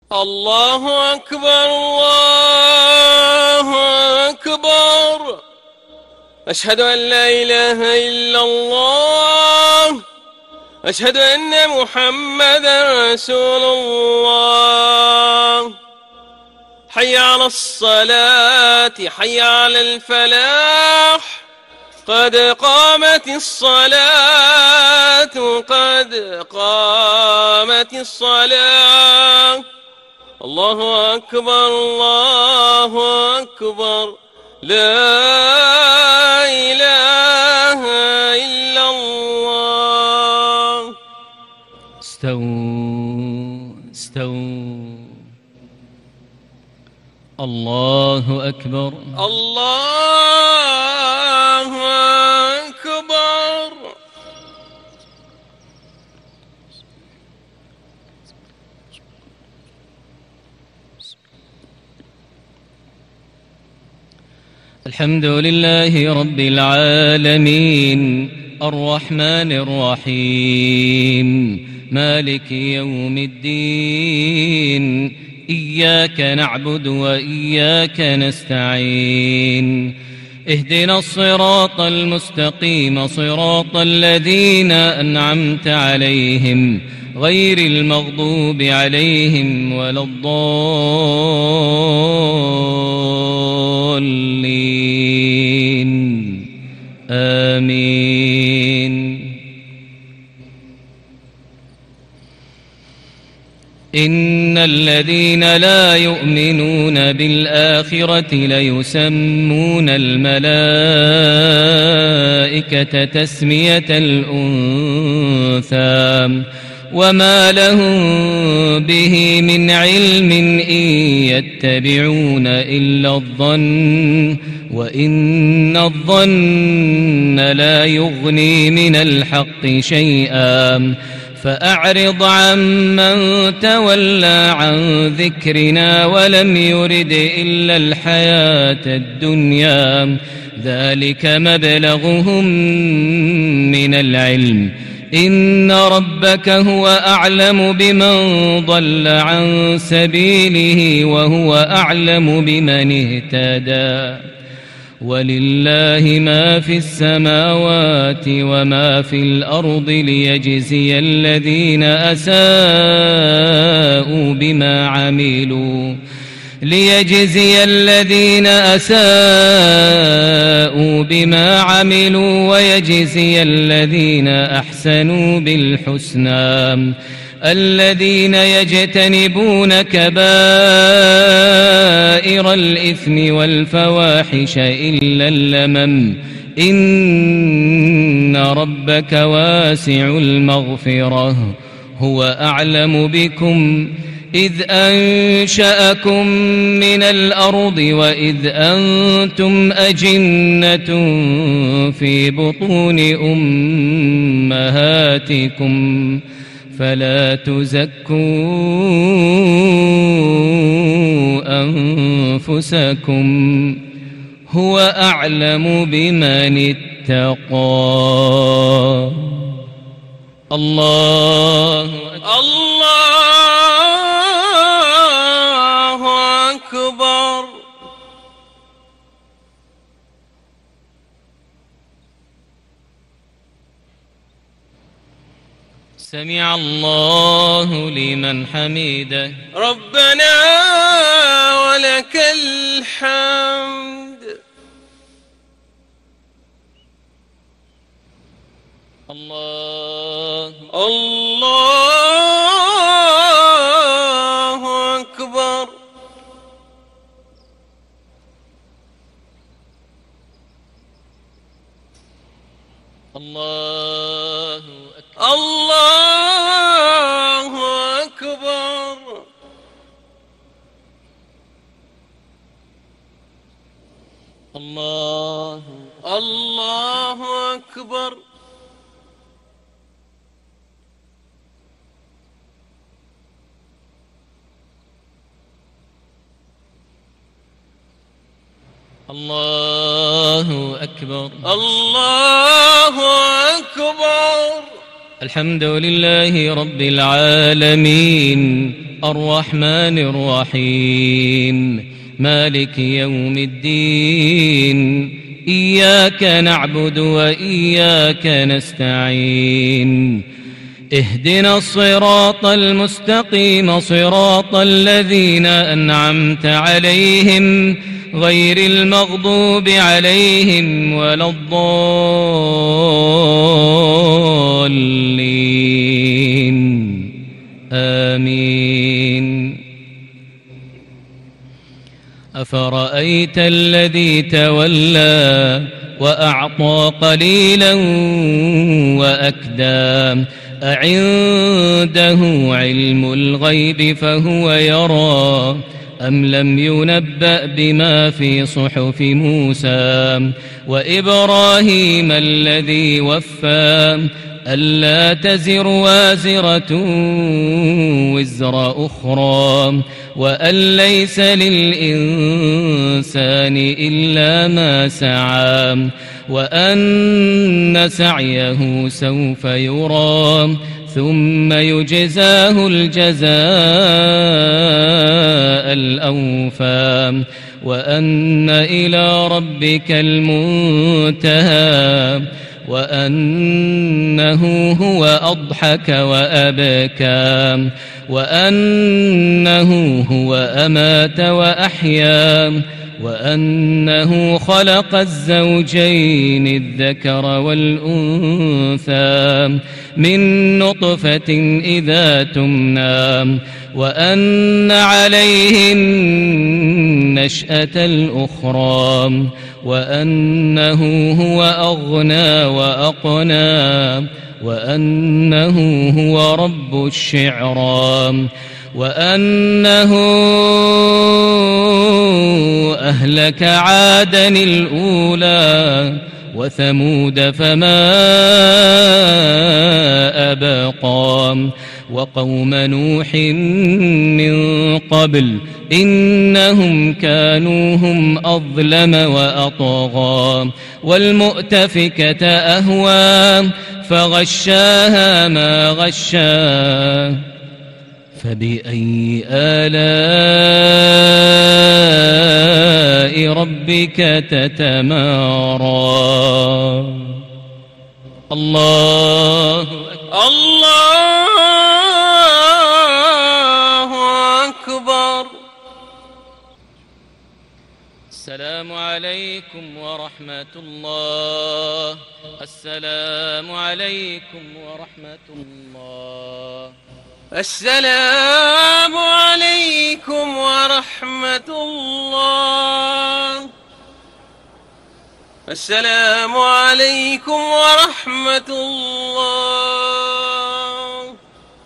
الله أكبر الله أكبر. أشهد أن لا إله إلا الله. أشهد أن محمدا رسول الله. حي على الصلاة، حي على الفلاح، قد قامت الصلاة، قد قامت الصلاة. الله أكبر الله أكبر. لا إله إلا الله. استووا. الله أكبر الله أكبر. الحمد لله رب العالمين، الرحمن الرحيم، مالك يوم الدين. إياك نعبد وإياك نستعين. اهدنا الصراط المستقيم، صراط الذين أنعمت عليهم، غير المغضوب عليهم ولا الضالين. آمين. إن الذين لا يؤمنون بالآخرة ليسمون الملائكة تسمية الأنثى، وما لهم به من علم، إن يتبعون إلا الظن، وإن الظن لا يغني من الحق شيئا. فأعرض عمن تولى عن ذكرنا ولم يرد إلا الحياة الدنيا، ذلك مبلغهم من العلم. إن ربك هو أعلم بمن ضل عن سبيله وهو أعلم بمن اهتدى. ولله ما في السماوات وما في الأرض ليجزي الذين أساءوا بما عملوا ويجزي الذين أحسنوا بالحسنى. الذين يجتنبون كبائر الإثم والفواحش إلا اللمم، إن ربك واسع المغفرة. هو أعلم بكم إذ أنشأكم من الأرض وإذ أنتم أجنة في بطون أمهاتكم، فلا تزكوا أنفسكم، هو أعلم بمن اتقى. الله أكبر. سمع الله لمن حمده. ربنا ولك الحمد. الله أكبر. الله أكبر. الله أكبر. الله أكبر. الله أكبر. الحمد لله رب العالمين، الرحمن الرحيم مالك يوم الدين إياك نعبد وإياك نستعين اهدنا الصراط المستقيم صراط الذين أنعمت عليهم غير المغضوب عليهم ولا الضالين آمين. أفرأيت الذي تولى وأعطى قليلا وأكدى أعنده علم الغيب فهو يرى أم لم ينبأ بما في صحف موسى وإبراهيم الذي وفى ألا تزر وازرة وزر أخرى وأن ليس للإنسان إلا ما سعى وأن سعيه سوف يرى ثم يجزاه الجزاء الأوفى وأن إلى ربك المنتهى وأنه هو أضحك وأبكى وأنه هو أمات وأحيا وأنه خلق الزوجين الذكر والأنثى من نطفة إذا تمنى وأن عليه النشأة الأخرى وأنه هو أغنى وأقنى وأنه هو رب الشعرى وأنه أهلك عادا الأولى وثمود فما أبقى وقوم نوح من قبل إنهم كانوا هم أظلم وأطغى والمؤتفكة أهوى فغشاها ما غشا فبأي آلاء ربك تتمارى الله أكبر. السلام عليكم ورحمة الله. السلام عليكم ورحمة الله. السلام عليكم ورحمة الله. السلام عليكم ورحمة الله.